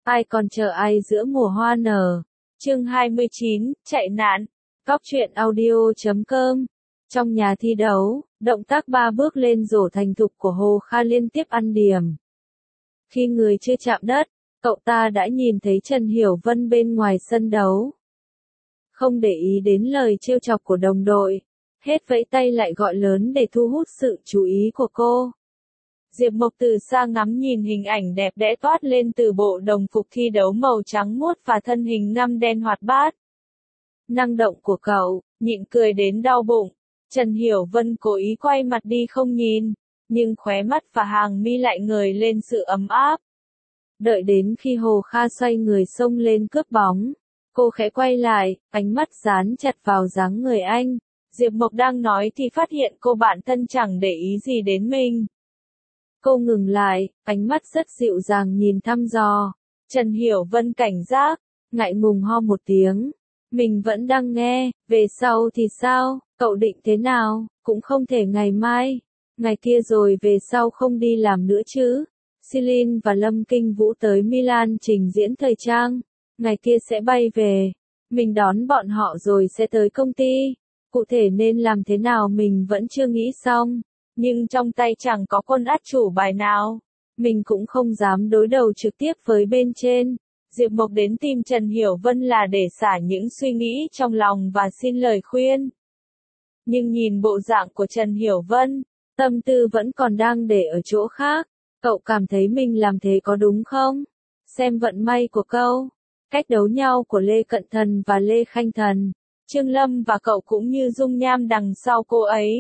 Ai còn chờ ai giữa mùa hoa nở. Chương 29, chạy nạn. Góc truyện audio.com. Trong nhà thi đấu, động tác 3 bước lên rổ thành thục của Hồ Kha liên tiếp ăn điểm. Khi người chưa chạm đất, cậu ta đã nhìn thấy Trần Hiểu Vân bên ngoài sân đấu. Không để ý đến lời trêu chọc của đồng đội, hết vẫy tay lại gọi lớn để thu hút sự chú ý của cô. Diệp Mộc từ xa ngắm nhìn hình ảnh đẹp đẽ toát lên từ bộ đồng phục thi đấu màu trắng muốt và thân hình ngăm đen hoạt bát. Năng động của cậu, nhịn cười đến đau bụng. Trần Hiểu Vân cố ý quay mặt đi không nhìn, nhưng khóe mắt và hàng mi lại ngời lên sự ấm áp. Đợi đến khi Hồ Kha xoay người xông lên cướp bóng, cô khẽ quay lại, ánh mắt dán chặt vào dáng người anh. Diệp Mộc đang nói thì phát hiện cô bạn thân chẳng để ý gì đến mình. Cô ngừng lại, ánh mắt rất dịu dàng nhìn thăm dò. Trần Hiểu Vân cảnh giác, ngại ngùng ho một tiếng. Mình vẫn đang nghe, về sau thì sao, cậu định thế nào, cũng không thể ngày mai, ngày kia rồi về sau không đi làm nữa chứ. Celine và Lâm Kinh Vũ tới Milan trình diễn thời trang, ngày kia sẽ bay về. Mình đón bọn họ rồi sẽ tới công ty. Cụ thể nên làm thế nào mình vẫn chưa nghĩ xong. Nhưng trong tay chẳng có quân át chủ bài nào. Mình cũng không dám đối đầu trực tiếp với bên trên. Diệp Mộc đến tìm Trần Hiểu Vân là để xả những suy nghĩ trong lòng và xin lời khuyên. Nhưng nhìn bộ dạng của Trần Hiểu Vân, tâm tư vẫn còn đang để ở chỗ khác. Cậu cảm thấy mình làm thế có đúng không? Xem vận may của cậu. Cách đấu nhau của Lê Cận Thần và Lê Khanh Thần. Trương Lâm và cậu cũng như dung nham đằng sau cô ấy.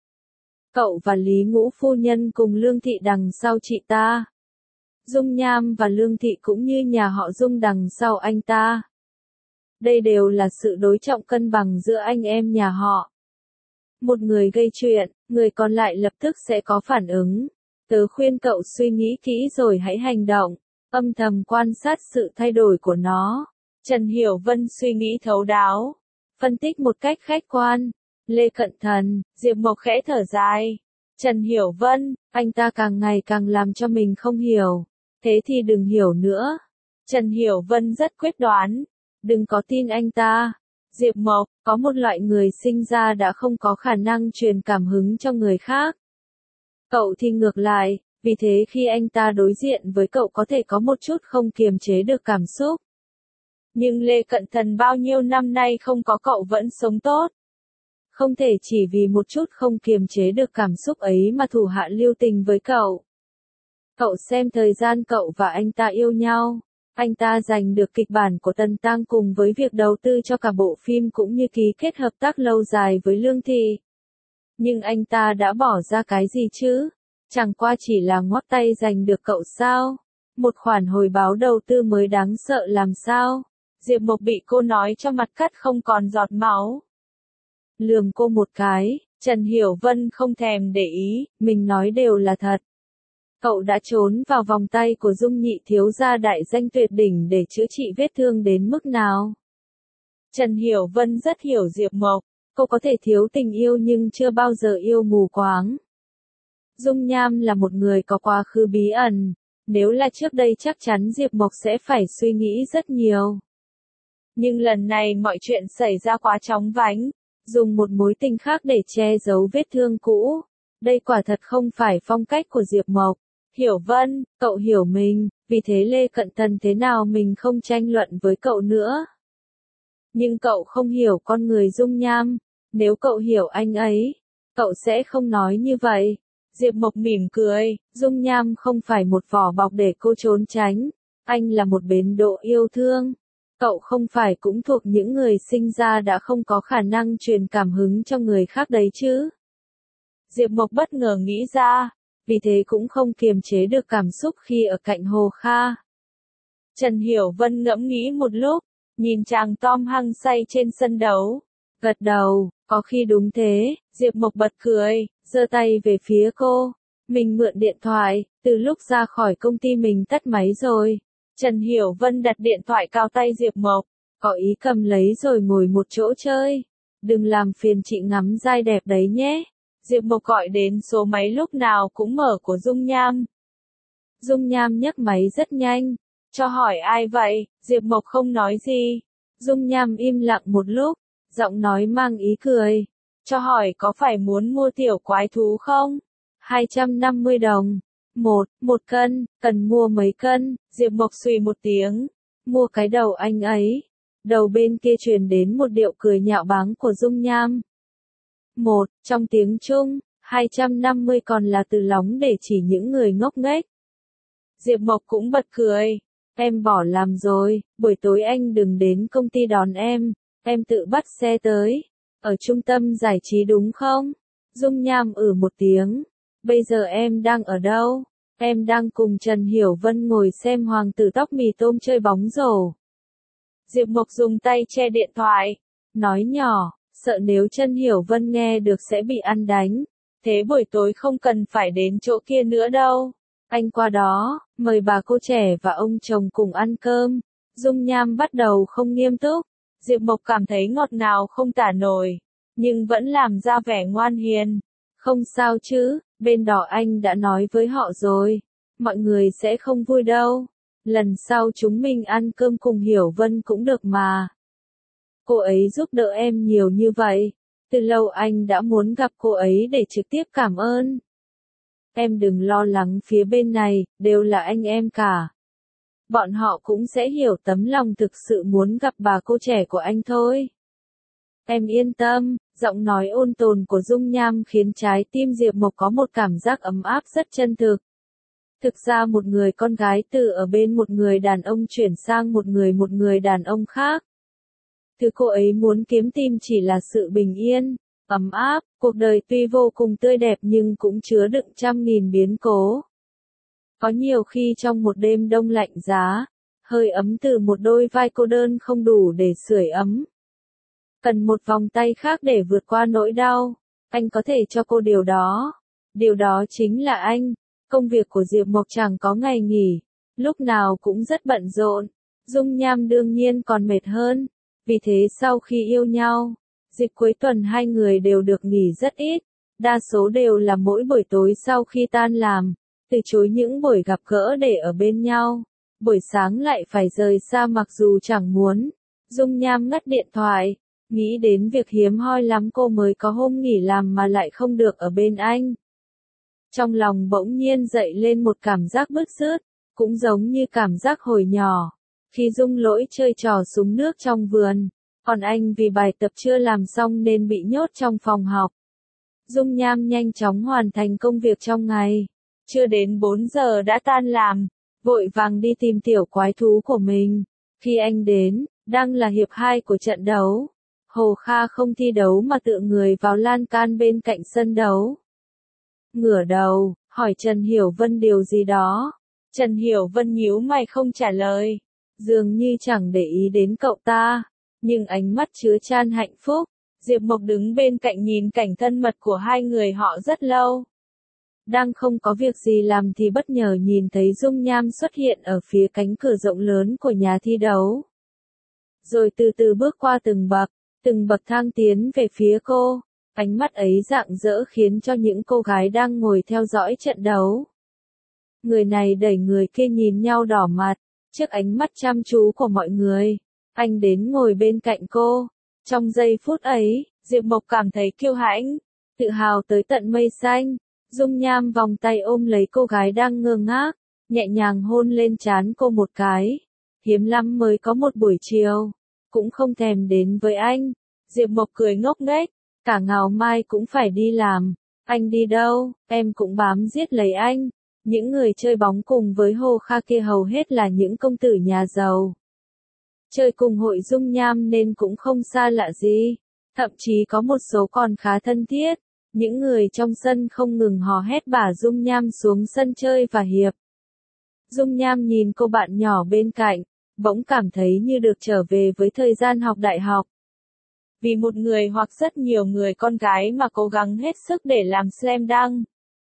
Cậu và Lý Ngũ phu nhân cùng Lương Thị đằng sau chị ta. Dung Nham và Lương Thị cũng như nhà họ Dung đằng sau anh ta. Đây đều là sự đối trọng cân bằng giữa anh em nhà họ. Một người gây chuyện, người còn lại lập tức sẽ có phản ứng. Tớ khuyên cậu suy nghĩ kỹ rồi hãy hành động, âm thầm quan sát sự thay đổi của nó. Trần Hiểu Vân suy nghĩ thấu đáo, phân tích một cách khách quan. Lê Cận Thần, Diệp Mộc khẽ thở dài. Trần Hiểu Vân, anh ta càng ngày càng làm cho mình không hiểu. Thế thì đừng hiểu nữa. Trần Hiểu Vân rất quyết đoán. Đừng có tin anh ta. Diệp Mộc, có một loại người sinh ra đã không có khả năng truyền cảm hứng cho người khác. Cậu thì ngược lại, vì thế khi anh ta đối diện với cậu có thể có một chút không kiềm chế được cảm xúc. Nhưng Lê Cận Thần bao nhiêu năm nay không có cậu vẫn sống tốt. Không thể chỉ vì một chút không kiềm chế được cảm xúc ấy mà thủ hạ lưu tình với cậu. Cậu xem thời gian cậu và anh ta yêu nhau, anh ta giành được kịch bản của Tần Tăng cùng với việc đầu tư cho cả bộ phim cũng như ký kết hợp tác lâu dài với Lương Thị. Nhưng anh ta đã bỏ ra cái gì chứ? Chẳng qua chỉ là ngoắc tay giành được cậu sao? Một khoản hồi báo đầu tư mới đáng sợ làm sao? Diệp Mộc bị cô nói cho mặt cắt không còn giọt máu. Lườm cô một cái, Trần Hiểu Vân không thèm để ý, mình nói đều là thật. Cậu đã trốn vào vòng tay của Dung nhị thiếu gia đại danh tuyệt đỉnh để chữa trị vết thương đến mức nào? Trần Hiểu Vân rất hiểu Diệp Mộc, cô có thể thiếu tình yêu nhưng chưa bao giờ yêu mù quáng. Dung Nham là một người có quá khứ bí ẩn, nếu là trước đây chắc chắn Diệp Mộc sẽ phải suy nghĩ rất nhiều. Nhưng lần này mọi chuyện xảy ra quá chóng vánh, dùng một mối tình khác để che giấu vết thương cũ. Đây quả thật không phải phong cách của Diệp Mộc. Hiểu Vân, cậu hiểu mình, vì thế Lê Cận Thần thế nào mình không tranh luận với cậu nữa. Nhưng cậu không hiểu con người Dung Nham, nếu cậu hiểu anh ấy, cậu sẽ không nói như vậy. Diệp Mộc mỉm cười, Dung Nham không phải một vỏ bọc để cô trốn tránh, anh là một bến đỗ yêu thương. Cậu không phải cũng thuộc những người sinh ra đã không có khả năng truyền cảm hứng cho người khác đấy chứ. Diệp Mộc bất ngờ nghĩ ra, vì thế cũng không kiềm chế được cảm xúc khi ở cạnh Hồ Kha. Trần Hiểu Vân ngẫm nghĩ một lúc, nhìn chàng Tom hăng say trên sân đấu, gật đầu, có khi đúng thế. Diệp Mộc bật cười, giơ tay về phía cô. Mình mượn điện thoại, từ lúc ra khỏi công ty mình tắt máy rồi. Trần Hiểu Vân đặt điện thoại cao tay Diệp Mộc, có ý cầm lấy rồi ngồi một chỗ chơi. Đừng làm phiền chị ngắm giai đẹp đấy nhé. Diệp Mộc gọi đến số máy lúc nào cũng mở của Dung Nham. Dung Nham nhấc máy rất nhanh. Cho hỏi ai vậy? Diệp Mộc không nói gì. Dung Nham im lặng một lúc, giọng nói mang ý cười. Cho hỏi có phải muốn mua tiểu quái thú không? 250 đồng. Một cân, cần mua mấy cân? Diệp Mộc xùy một tiếng. Mua cái đầu anh ấy. Đầu bên kia truyền đến một điệu cười nhạo báng của Dung Nham. Trong tiếng Trung, 250 còn là từ lóng để chỉ những người ngốc nghếch. Diệp Mộc cũng bật cười. Em bỏ làm rồi, buổi tối anh đừng đến công ty đón em tự bắt xe tới. Ở trung tâm giải trí đúng không? Dung Nham một tiếng. Bây giờ em đang ở đâu? Em đang cùng Trần Hiểu Vân ngồi xem hoàng tử tóc mì tôm chơi bóng rổ. Diệp Mộc dùng tay che điện thoại, nói nhỏ, sợ nếu Trần Hiểu Vân nghe được sẽ bị ăn đánh. Thế buổi tối không cần phải đến chỗ kia nữa đâu. Anh qua đó, mời bà cô trẻ và ông chồng cùng ăn cơm. Dung Nham bắt đầu không nghiêm túc. Diệp Mộc cảm thấy ngọt ngào không tả nổi, nhưng vẫn làm ra vẻ ngoan hiền. Không sao chứ, bên đó anh đã nói với họ rồi. Mọi người sẽ không vui đâu. Lần sau chúng mình ăn cơm cùng Hiểu Vân cũng được mà. Cô ấy giúp đỡ em nhiều như vậy. Từ lâu anh đã muốn gặp cô ấy để trực tiếp cảm ơn. Em đừng lo lắng, phía bên này, đều là anh em cả. Bọn họ cũng sẽ hiểu tấm lòng thực sự muốn gặp bà cô trẻ của anh thôi. Em yên tâm, giọng nói ôn tồn của Dung Nham khiến trái tim Diệp Mộc có một cảm giác ấm áp rất chân thực. Thực ra một người con gái từ ở bên một người đàn ông chuyển sang một người đàn ông khác. Thứ cô ấy muốn kiếm tìm chỉ là sự bình yên, ấm áp. Cuộc đời tuy vô cùng tươi đẹp nhưng cũng chứa đựng trăm nghìn biến cố. Có nhiều khi trong một đêm đông lạnh giá, hơi ấm từ một đôi vai cô đơn không đủ để sưởi ấm. Cần một vòng tay khác để vượt qua nỗi đau. Anh có thể cho cô điều đó. Điều đó chính là anh. Công việc của Diệp Mộc chẳng có ngày nghỉ. Lúc nào cũng rất bận rộn. Dung Nham đương nhiên còn mệt hơn. Vì thế sau khi yêu nhau, dịp cuối tuần hai người đều được nghỉ rất ít. Đa số đều là mỗi buổi tối sau khi tan làm. Từ chối những buổi gặp gỡ để ở bên nhau. Buổi sáng lại phải rời xa mặc dù chẳng muốn. Dung Nham ngắt điện thoại. Nghĩ đến việc hiếm hoi lắm cô mới có hôm nghỉ làm mà lại không được ở bên anh. Trong lòng bỗng nhiên dậy lên một cảm giác bứt rứt, cũng giống như cảm giác hồi nhỏ, khi Dung Lỗi chơi trò súng nước trong vườn, còn anh vì bài tập chưa làm xong nên bị nhốt trong phòng học. Dung Nham nhanh chóng hoàn thành công việc trong ngày, chưa đến 4 giờ đã tan làm, vội vàng đi tìm tiểu quái thú của mình. Khi anh đến, đang là hiệp 2 của trận đấu. Hồ Kha không thi đấu mà tựa người vào lan can bên cạnh sân đấu. Ngửa đầu, hỏi Trần Hiểu Vân điều gì đó. Trần Hiểu Vân nhíu mày không trả lời. Dường như chẳng để ý đến cậu ta. Nhưng ánh mắt chứa chan hạnh phúc. Diệp Mộc đứng bên cạnh nhìn cảnh thân mật của hai người họ rất lâu. Đang không có việc gì làm thì bất ngờ nhìn thấy Dung Nham xuất hiện ở phía cánh cửa rộng lớn của nhà thi đấu. Rồi từ từ bước qua từng bậc thang tiến về phía cô. Ánh mắt ấy rạng rỡ khiến cho những cô gái đang ngồi theo dõi trận đấu. Người này đẩy người kia nhìn nhau đỏ mặt, trước ánh mắt chăm chú của mọi người. Anh đến ngồi bên cạnh cô. Trong giây phút ấy, Diệp Mộc cảm thấy kiêu hãnh, tự hào tới tận mây xanh. Dung Nham vòng tay ôm lấy cô gái đang ngơ ngác, nhẹ nhàng hôn lên trán cô một cái. Hiếm lắm mới có một buổi chiều, cũng không thèm đến với anh. Diệp Mộc cười ngốc nghếch, cả ngày mai cũng phải đi làm. Anh đi đâu, em cũng bám giết lấy anh. Những người chơi bóng cùng với Hồ Kha kia hầu hết là những công tử nhà giàu. Chơi cùng hội Dung Nham nên cũng không xa lạ gì. Thậm chí có một số còn khá thân thiết. Những người trong sân không ngừng hò hét bảo Dung Nham xuống sân chơi và hiệp. Dung Nham nhìn cô bạn nhỏ bên cạnh, bỗng cảm thấy như được trở về với thời gian học đại học. Vì một người hoặc rất nhiều người con gái mà cố gắng hết sức để làm slam dunk.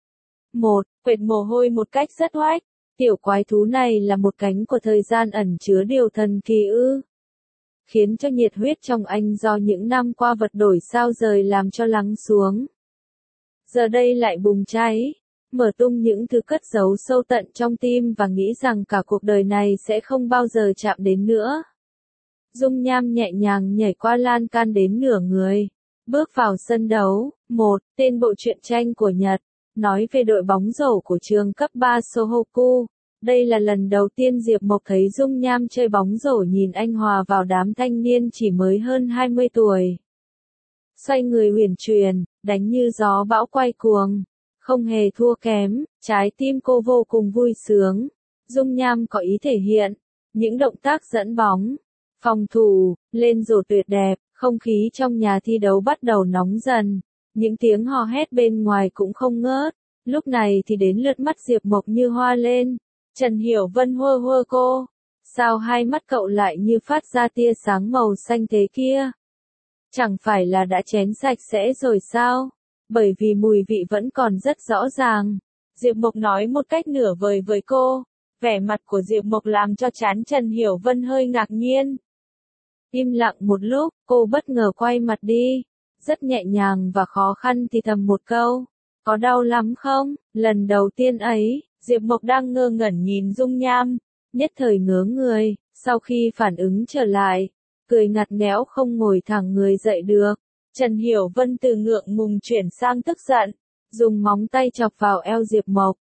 Quệt mồ hôi một cách rất oách. Tiểu quái thú này là một cánh của thời gian ẩn chứa điều thần kỳ ư. Khiến cho nhiệt huyết trong anh do những năm qua vật đổi sao rời làm cho lắng xuống. Giờ đây lại bùng cháy. mở tung những thứ cất giấu sâu tận trong tim và nghĩ rằng cả cuộc đời này sẽ không bao giờ chạm đến nữa. Dung Nham nhẹ nhàng nhảy qua lan can đến nửa người, bước vào sân đấu. Một, tên bộ truyện tranh của Nhật, nói về đội bóng rổ của trường cấp 3 Sohoku. Đây là lần đầu tiên Diệp Mộc thấy Dung Nham chơi bóng rổ, nhìn anh hòa vào đám thanh niên chỉ mới hơn 20 tuổi. Xoay người uyển chuyển, đánh như gió bão quay cuồng, không hề thua kém, trái tim cô vô cùng vui sướng. Dung Nham có ý thể hiện, những động tác dẫn bóng, phòng thủ, lên rổ tuyệt đẹp, không khí trong nhà thi đấu bắt đầu nóng dần, những tiếng hò hét bên ngoài cũng không ngớt. Lúc này thì đến lượt mắt Diệp Mộc như hoa lên. Trần Hiểu Vân hơ hơ cô. Sao hai mắt cậu lại như phát ra tia sáng màu xanh thế kia? Chẳng phải là đã chén sạch sẽ rồi sao? Bởi vì mùi vị vẫn còn rất rõ ràng. Diệp Mộc nói một cách nửa vời với cô. Vẻ mặt của Diệp Mộc làm cho trán Trần Hiểu Vân hơi ngạc nhiên. Im lặng một lúc, cô bất ngờ quay mặt đi. Rất nhẹ nhàng và khó khăn thì thầm một câu. Có đau lắm không? Lần đầu tiên ấy, Diệp Mộc đang ngơ ngẩn nhìn Dung Nham, nhất thời ngớ người, sau khi phản ứng trở lại, cười ngặt nghẽo không ngồi thẳng người dậy được. Trần Hiểu Vân từ ngượng ngùng chuyển sang tức giận, dùng móng tay chọc vào eo Diệp Mộc.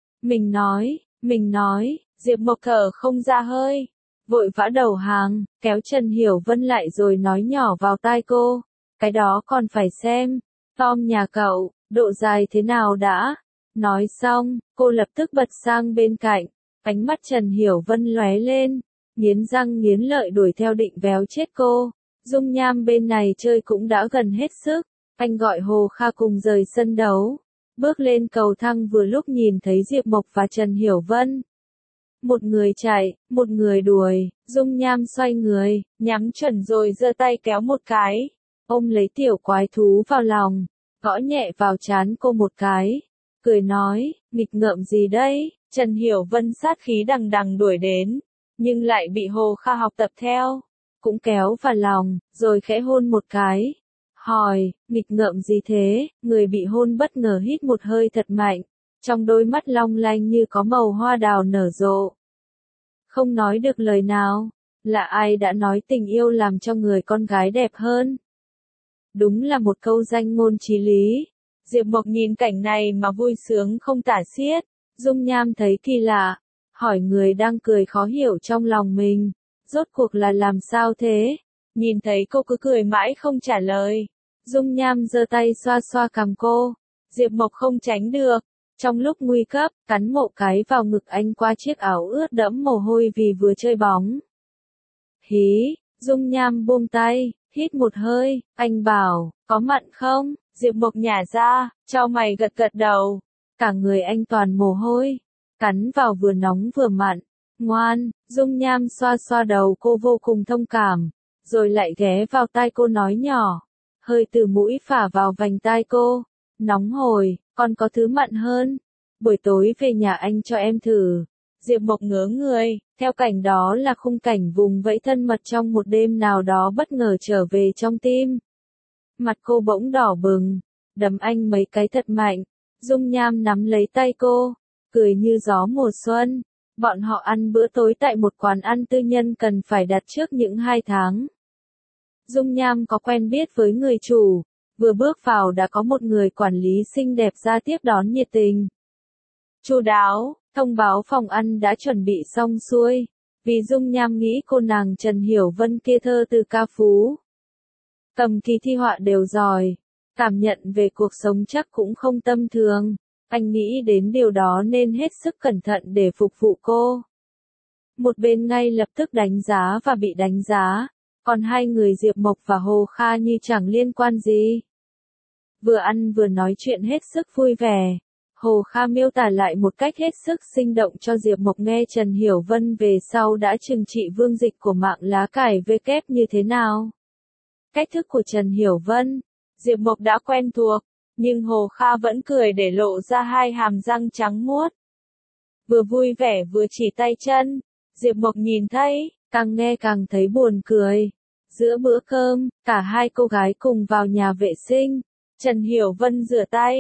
Mình nói, Diệp Mộc thở không ra hơi, vội vã đầu hàng, kéo Trần Hiểu Vân lại rồi nói nhỏ vào tai cô. Cái đó còn phải xem, Tom nhà cậu, độ dài thế nào đã? Nói xong, cô lập tức bật sang bên cạnh, ánh mắt Trần Hiểu Vân lóe lên, nghiến răng nghiến lợi đuổi theo định véo chết cô. Dung Nham bên này chơi cũng đã gần hết sức, anh gọi Hồ Kha cùng rời sân đấu, bước lên cầu thang vừa lúc nhìn thấy Diệp Mộc và Trần Hiểu Vân. Một người chạy, một người đuổi, Dung Nham xoay người, nhắm chuẩn rồi giơ tay kéo một cái, ôm lấy tiểu quái thú vào lòng, gõ nhẹ vào trán cô một cái, cười nói, nghịch ngợm gì đây? Trần Hiểu Vân sát khí đằng đằng đuổi đến, nhưng lại bị Hồ Kha học tập theo, cũng kéo vào lòng, rồi khẽ hôn một cái. Hỏi, nghịch ngợm gì thế? Người bị hôn bất ngờ hít một hơi thật mạnh, trong đôi mắt long lanh như có màu hoa đào nở rộ. Không nói được lời nào, là ai đã nói tình yêu làm cho người con gái đẹp hơn? Đúng là một câu danh ngôn chí lý. Diệp Mộc nhìn cảnh này mà vui sướng không tả xiết. Dung Nham thấy kỳ lạ, hỏi người đang cười khó hiểu trong lòng mình, rốt cuộc là làm sao thế? Nhìn thấy cô cứ cười mãi không trả lời, Dung Nham giơ tay xoa xoa cằm cô. Diệp Mộc không tránh được, trong lúc nguy cấp, cắn một cái vào ngực anh qua chiếc áo ướt đẫm mồ hôi vì vừa chơi bóng. Hí, Dung Nham buông tay, hít một hơi, anh bảo, có mặn không? Diệp Mộc nhả ra, chau mày gật gật đầu. Cả người anh toàn mồ hôi, cắn vào vừa nóng vừa mặn. Ngoan, Dung Nham xoa xoa đầu cô vô cùng thông cảm, rồi lại ghé vào tai cô nói nhỏ, hơi từ mũi phả vào vành tai cô. Nóng hổi, còn có thứ mặn hơn. Buổi tối về nhà anh cho em thử. Diệp Mộc ngớ người, theo cảnh đó là khung cảnh vùng vẫy thân mật trong một đêm nào đó bất ngờ trở về trong tim. Mặt cô bỗng đỏ bừng, đấm anh mấy cái thật mạnh. Dung Nham nắm lấy tay cô, cười như gió mùa xuân. Bọn họ ăn bữa tối tại một quán ăn tư nhân cần phải đặt trước những 2 tháng. Dung Nham có quen biết với người chủ, vừa bước vào đã có một người quản lý xinh đẹp ra tiếp đón nhiệt tình. Chu đáo, thông báo phòng ăn đã chuẩn bị xong xuôi, vì Dung Nham nghĩ cô nàng Trần Hiểu Vân kia thơ từ ca phú. Cầm kỳ thi họa đều giỏi, cảm nhận về cuộc sống chắc cũng không tầm thường. Anh nghĩ đến điều đó nên hết sức cẩn thận để phục vụ cô. Một bên ngay lập tức đánh giá và bị đánh giá, còn hai người Diệp Mộc và Hồ Kha như chẳng liên quan gì. Vừa ăn vừa nói chuyện hết sức vui vẻ. Hồ Kha miêu tả lại một cách hết sức sinh động cho Diệp Mộc nghe Trần Hiểu Vân về sau đã trừng trị Vương Dịch của mạng lá cải W như thế nào. Cách thức của Trần Hiểu Vân, Diệp Mộc đã quen thuộc, nhưng Hồ Kha vẫn cười để lộ ra hai hàm răng trắng muốt. Vừa vui vẻ vừa chỉ tay chân, Diệp Mộc nhìn thấy, càng nghe càng thấy buồn cười. Giữa bữa cơm, cả hai cô gái cùng vào nhà vệ sinh. Trần Hiểu Vân rửa tay,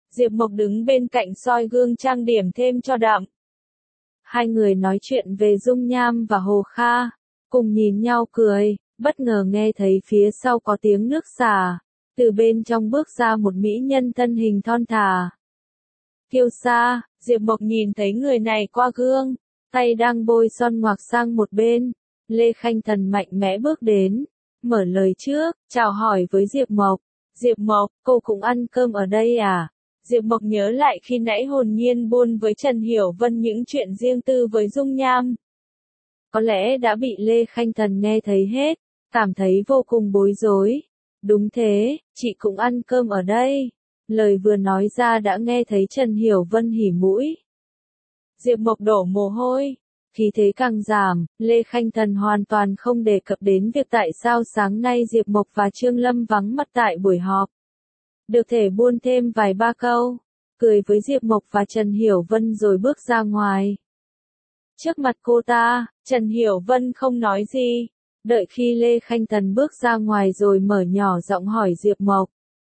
Diệp Mộc đứng bên cạnh soi gương trang điểm thêm cho đậm. Hai người nói chuyện về Dung Nham và Hồ Kha, cùng nhìn nhau cười, bất ngờ nghe thấy phía sau có tiếng nước xả, từ bên trong bước ra một mỹ nhân thân hình thon thả. Kiêu sa, Diệp Mộc nhìn thấy người này qua gương, tay đang bôi son ngoạc sang một bên, Lê Khanh Thần mạnh mẽ bước đến, mở lời trước, chào hỏi với Diệp Mộc. Diệp Mộc, cô cũng ăn cơm ở đây à? Diệp Mộc nhớ lại khi nãy hồn nhiên buôn với Trần Hiểu Vân những chuyện riêng tư với Dung Nham. Có lẽ đã bị Lê Khanh Thần nghe thấy hết, cảm thấy vô cùng bối rối. Đúng thế, chị cũng ăn cơm ở đây. Lời vừa nói ra đã nghe thấy Trần Hiểu Vân hỉ mũi. Diệp Mộc đổ mồ hôi, khí thế càng giảm, Lê Khanh Thần hoàn toàn không đề cập đến việc tại sao sáng nay Diệp Mộc và Trương Lâm vắng mặt tại buổi họp. Được thể buôn thêm vài ba câu, cười với Diệp Mộc và Trần Hiểu Vân rồi bước ra ngoài. Trước mặt cô ta, Trần Hiểu Vân không nói gì, đợi khi Lê Khanh Thần bước ra ngoài rồi mở nhỏ giọng hỏi Diệp Mộc.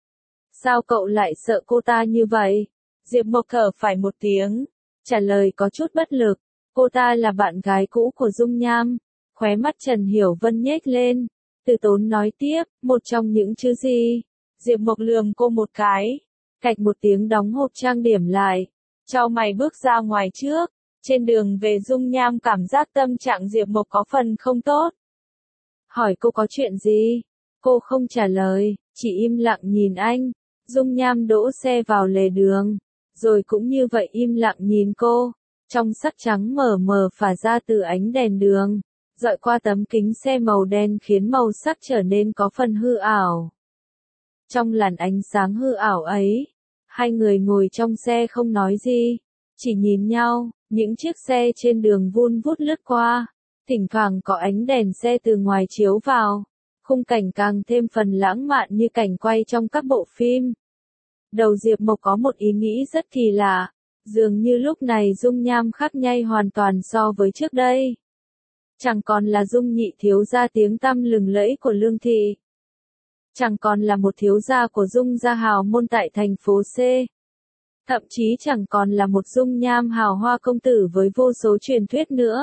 Sao cậu lại sợ cô ta như vậy? Diệp Mộc thở phải một tiếng, trả lời có chút bất lực. Cô ta là bạn gái cũ của Dung Nham. Khóe mắt Trần Hiểu Vân nhếch lên, từ tốn nói tiếp, một trong những chữ gì? Diệp Mộc lườm cô một cái, cạch một tiếng đóng hộp trang điểm lại, chau mày bước ra ngoài trước. Trên đường về Dung Nham cảm giác tâm trạng Diệp Mộc có phần không tốt. Hỏi cô có chuyện gì? Cô không trả lời, chỉ im lặng nhìn anh. Dung Nham đỗ xe vào lề đường, rồi cũng như vậy im lặng nhìn cô. Trong sắc trắng mờ mờ phả ra từ ánh đèn đường, dọi qua tấm kính xe màu đen khiến màu sắc trở nên có phần hư ảo. Trong làn ánh sáng hư ảo ấy, hai người ngồi trong xe không nói gì, chỉ nhìn nhau. Những chiếc xe trên đường vun vút lướt qua, thỉnh thoảng có ánh đèn xe từ ngoài chiếu vào, khung cảnh càng thêm phần lãng mạn như cảnh quay trong các bộ phim. Đầu Diệp Mộc có một ý nghĩ rất kỳ lạ, dường như lúc này Dung Nham khác nhây hoàn toàn so với trước đây. Chẳng còn là Dung nhị thiếu gia tiếng tăm lừng lẫy của Lương Thị. Chẳng còn là một thiếu gia của Dung gia hào môn tại thành phố C. Thậm chí chẳng còn là một Dung Nham hào hoa công tử với vô số truyền thuyết nữa.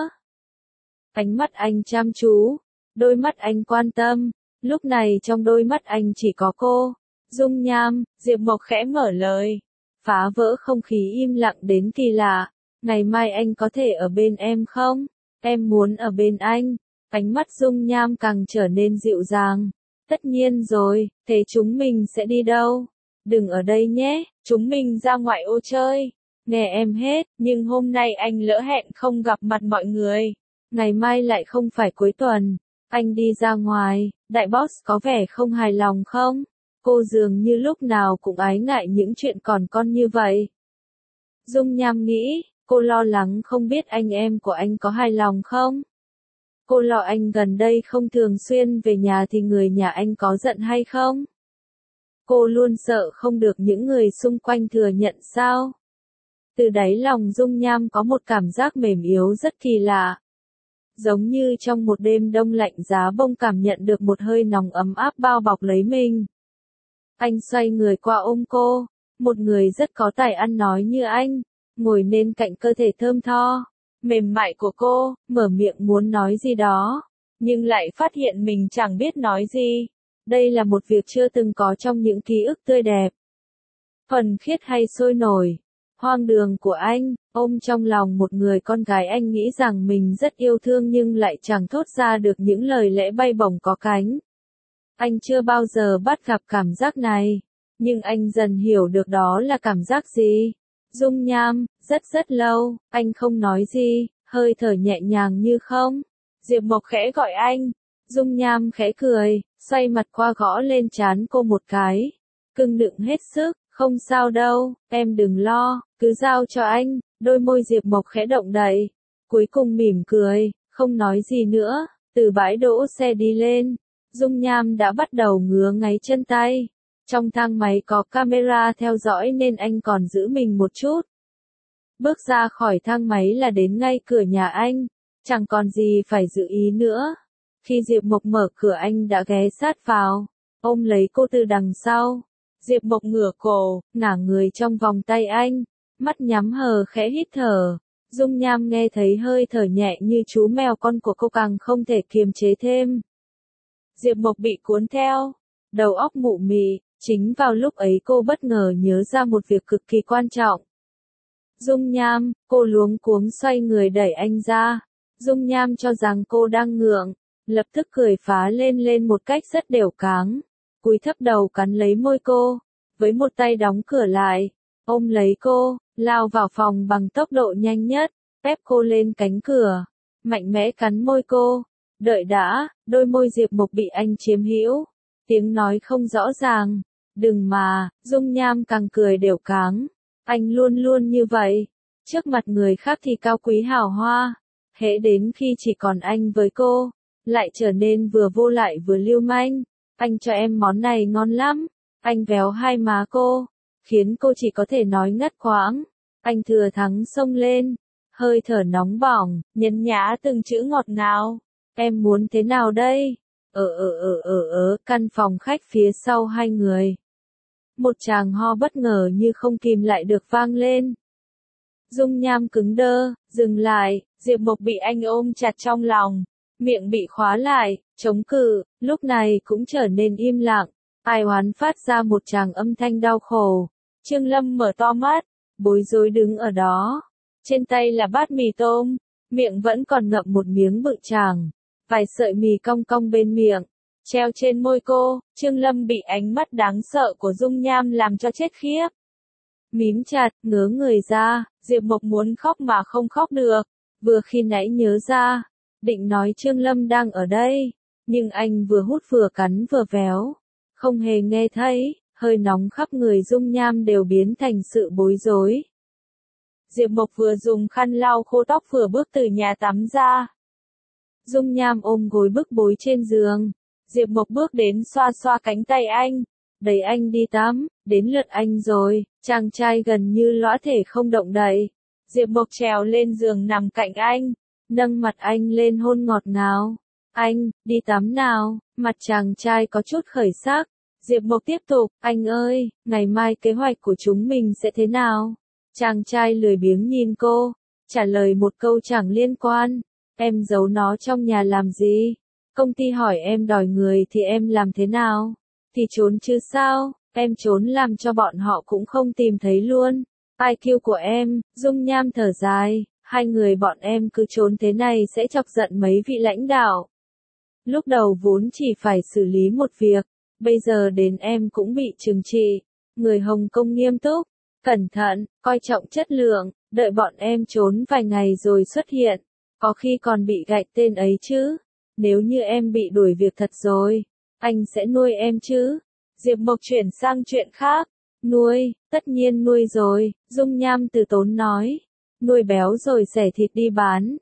Ánh mắt anh chăm chú, đôi mắt anh quan tâm, lúc này trong đôi mắt anh chỉ có cô. Dung Nham, Diệp Mộc khẽ mở lời, phá vỡ không khí im lặng đến kỳ lạ. Ngày mai anh có thể ở bên em không? Em muốn ở bên anh. Ánh mắt Dung Nham càng trở nên dịu dàng. Tất nhiên rồi, thế chúng mình sẽ đi đâu? Đừng ở đây nhé, chúng mình ra ngoại ô chơi. Nghe em hết, nhưng hôm nay anh lỡ hẹn không gặp mặt mọi người. Ngày mai lại không phải cuối tuần. Anh đi ra ngoài, đại boss có vẻ không hài lòng không? Cô dường như lúc nào cũng ái ngại những chuyện còn con như vậy. Dung Nham nghĩ, cô lo lắng không biết anh em của anh có hài lòng không? Cô lo anh gần đây không thường xuyên về nhà thì người nhà anh có giận hay không? Cô luôn sợ không được những người xung quanh thừa nhận sao? Từ đáy lòng Dung Nham có một cảm giác mềm yếu rất kỳ lạ. Giống như trong một đêm đông lạnh giá bông cảm nhận được một hơi nóng ấm áp bao bọc lấy mình. Anh xoay người qua ôm cô, một người rất có tài ăn nói như anh, ngồi bên cạnh cơ thể thơm tho, mềm mại của cô, mở miệng muốn nói gì đó, nhưng lại phát hiện mình chẳng biết nói gì. Đây là một việc chưa từng có trong những ký ức tươi đẹp. Thuần khiết hay sôi nổi, hoang đường của anh, ôm trong lòng một người con gái anh nghĩ rằng mình rất yêu thương nhưng lại chẳng thốt ra được những lời lẽ bay bổng có cánh. Anh chưa bao giờ bắt gặp cảm giác này, nhưng anh dần hiểu được đó là cảm giác gì. Dung Nham, rất lâu, anh không nói gì, hơi thở nhẹ nhàng như không. Diệp Mộc khẽ gọi anh, Dung Nham khẽ cười, xoay mặt qua gõ lên trán cô một cái. Cưng nựng hết sức, không sao đâu, em đừng lo, cứ giao cho anh. Đôi môi Diệp Mộc khẽ động đậy, cuối cùng mỉm cười, không nói gì nữa, từ bãi đỗ xe đi lên. Dung Nham đã bắt đầu ngứa ngáy chân tay. Trong thang máy có camera theo dõi nên anh còn giữ mình một chút. Bước ra khỏi thang máy là đến ngay cửa nhà anh, chẳng còn gì phải giữ ý nữa. Khi Diệp Mộc mở cửa anh đã ghé sát vào, ôm lấy cô từ đằng sau. Diệp Mộc ngửa cổ, ngả người trong vòng tay anh, mắt nhắm hờ khẽ hít thở. Dung Nham nghe thấy hơi thở nhẹ như chú mèo con của cô càng không thể kiềm chế thêm. Diệp Mộc bị cuốn theo, đầu óc mụ mị, chính vào lúc ấy cô bất ngờ nhớ ra một việc cực kỳ quan trọng. Dung Nham, cô luống cuống xoay người đẩy anh ra. Dung Nham cho rằng cô đang ngượng, lập tức cười phá lên một cách rất đều cáng. Cúi thấp đầu cắn lấy môi cô, với một tay đóng cửa lại, ôm lấy cô, lao vào phòng bằng tốc độ nhanh nhất, ép cô lên cánh cửa, mạnh mẽ cắn môi cô. Đợi đã, đôi môi Diệp Mộc bị anh chiếm hữu, tiếng nói không rõ ràng. Đừng mà, Dung Nham càng cười đều cáng. Anh luôn luôn như vậy, trước mặt người khác thì cao quý hào hoa, hễ đến khi chỉ còn anh với cô, lại trở nên vừa vô lại vừa lưu manh. Anh cho em món này ngon lắm. Anh véo hai má cô, khiến cô chỉ có thể nói ngắt quãng. Anh thừa thắng xông lên, hơi thở nóng bỏng, nhấn nhá từng chữ ngọt ngào. Em muốn thế nào đây? Căn phòng khách phía sau hai người. Một tràng ho bất ngờ như không kìm lại được vang lên. Dung Nham cứng đơ, dừng lại, Diệp Mộc bị anh ôm chặt trong lòng, miệng bị khóa lại, chống cự, lúc này cũng trở nên im lặng. Ai oán phát ra một tràng âm thanh đau khổ. Trương Lâm mở to mắt, bối rối đứng ở đó. Trên tay là bát mì tôm, miệng vẫn còn ngậm một miếng bự chàng. Vài sợi mì cong cong bên miệng, treo trên môi cô. Trương Lâm bị ánh mắt đáng sợ của Dung Nham làm cho chết khiếp. Mím chặt, ngớ người ra, Diệp Mộc muốn khóc mà không khóc được. Vừa khi nãy nhớ ra, định nói Trương Lâm đang ở đây, nhưng anh vừa hút vừa cắn vừa véo, không hề nghe thấy, hơi nóng khắp người Dung Nham đều biến thành sự bối rối. Diệp Mộc vừa dùng khăn lau khô tóc vừa bước từ nhà tắm ra. Dung Nham ôm gối bức bối trên giường, Diệp Mộc bước đến xoa xoa cánh tay anh, đẩy anh đi tắm. Đến lượt anh rồi, chàng trai gần như lõa thể không động đậy. Diệp Mộc trèo lên giường nằm cạnh anh, nâng mặt anh lên hôn ngọt ngào. Anh, đi tắm nào. Mặt chàng trai có chút khởi sắc. Diệp Mộc tiếp tục, anh ơi, ngày mai kế hoạch của chúng mình sẽ thế nào? Chàng trai lười biếng nhìn cô, trả lời một câu chẳng liên quan. Em giấu nó trong nhà làm gì? Công ty hỏi em đòi người thì em làm thế nào? Thì trốn chứ sao? Em trốn làm cho bọn họ cũng không tìm thấy luôn. IQ của em, Dung Nham thở dài, hai người bọn em cứ trốn thế này sẽ chọc giận mấy vị lãnh đạo. Lúc đầu vốn chỉ phải xử lý một việc, bây giờ đến em cũng bị trừng trị. Người Hồng Kông nghiêm túc, cẩn thận, coi trọng chất lượng, đợi bọn em trốn vài ngày rồi xuất hiện, có khi còn bị gạch tên ấy chứ. Nếu như em bị đuổi việc thật rồi, anh sẽ nuôi em chứ? Diệp Mộc chuyển sang chuyện khác. Nuôi, tất nhiên nuôi rồi, Dung Nham từ tốn nói. Nuôi béo rồi xẻ thịt đi bán.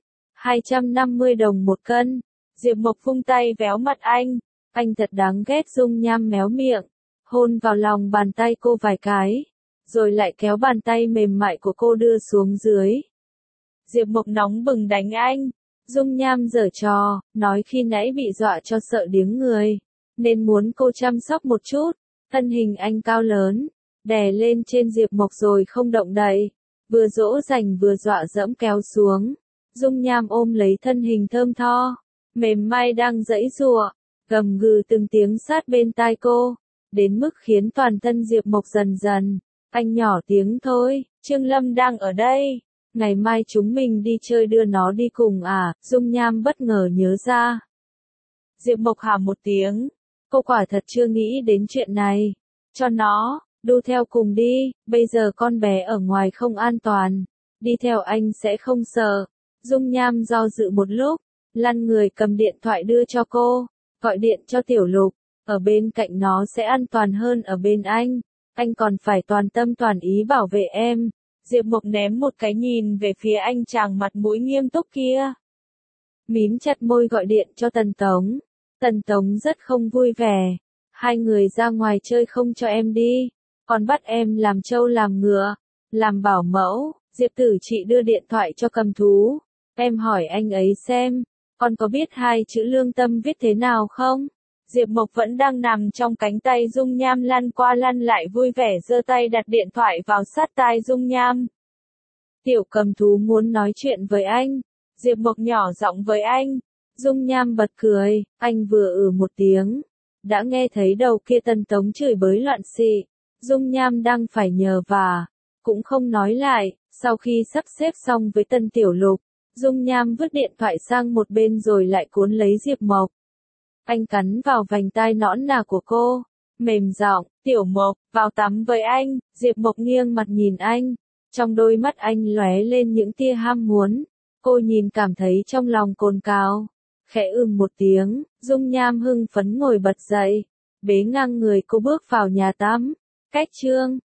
250 đồng một cân. Diệp Mộc vung tay véo mặt anh thật đáng ghét. Dung Nham méo miệng, hôn vào lòng bàn tay cô vài cái, rồi lại kéo bàn tay mềm mại của cô đưa xuống dưới. Diệp Mộc nóng bừng đánh anh. Dung Nham giở trò, nói khi nãy bị dọa cho sợ điếng người, nên muốn cô chăm sóc một chút. Thân hình anh cao lớn, đè lên trên Diệp Mộc rồi không động đậy, vừa dỗ dành vừa dọa dẫm kéo xuống. Dung Nham ôm lấy thân hình thơm tho, mềm mại đang giãy giụa, gầm gừ từng tiếng sát bên tai cô, đến mức khiến toàn thân Diệp Mộc dần dần. Anh nhỏ tiếng thôi, Trương Lâm đang ở đây. Ngày mai chúng mình đi chơi đưa nó đi cùng à? Dung Nham bất ngờ nhớ ra. Diệp Mộc hả một tiếng. Cô quả thật chưa nghĩ đến chuyện này. Cho nó, đu theo cùng đi, bây giờ con bé ở ngoài không an toàn. Đi theo anh sẽ không sợ. Dung Nham do dự một lúc, lăn người cầm điện thoại đưa cho cô. Gọi điện cho Tiểu Lục, ở bên cạnh nó sẽ an toàn hơn ở bên anh. Anh còn phải toàn tâm toàn ý bảo vệ em. Diệp Mộc ném một cái nhìn về phía anh chàng mặt mũi nghiêm túc kia. Mím chặt môi gọi điện cho Tần Tống. Tần Tống rất không vui vẻ. Hai người ra ngoài chơi không cho em đi, còn bắt em làm trâu làm ngựa, làm bảo mẫu. Diệp Tử Trị đưa điện thoại cho Cầm Thú. Em hỏi anh ấy xem, con có biết hai chữ lương tâm viết thế nào không? Diệp Mộc vẫn đang nằm trong cánh tay Dung Nham lăn qua lăn lại vui vẻ giơ tay đặt điện thoại vào sát tai Dung Nham. Tiểu cầm thú muốn nói chuyện với anh. Diệp Mộc nhỏ giọng với anh. Dung Nham bật cười, anh vừa một tiếng. Đã nghe thấy đầu kia Tân Tống chửi bới loạn xị. Dung Nham đang phải nhờ vả. Cũng không nói lại, sau khi sắp xếp xong với Tân Tiểu Lục. Dung Nham vứt điện thoại sang một bên rồi lại cuốn lấy Diệp Mộc. Anh cắn vào vành tai nõn nà của cô. Mềm giọng, Tiểu Mộc, vào tắm với anh. Diệp Mộc nghiêng mặt nhìn anh. Trong đôi mắt anh lóe lên những tia ham muốn. Cô nhìn cảm thấy trong lòng cồn cào. Khẽ một tiếng, Dung Nham hưng phấn ngồi bật dậy. Bế ngang người cô bước vào nhà tắm. Cách chương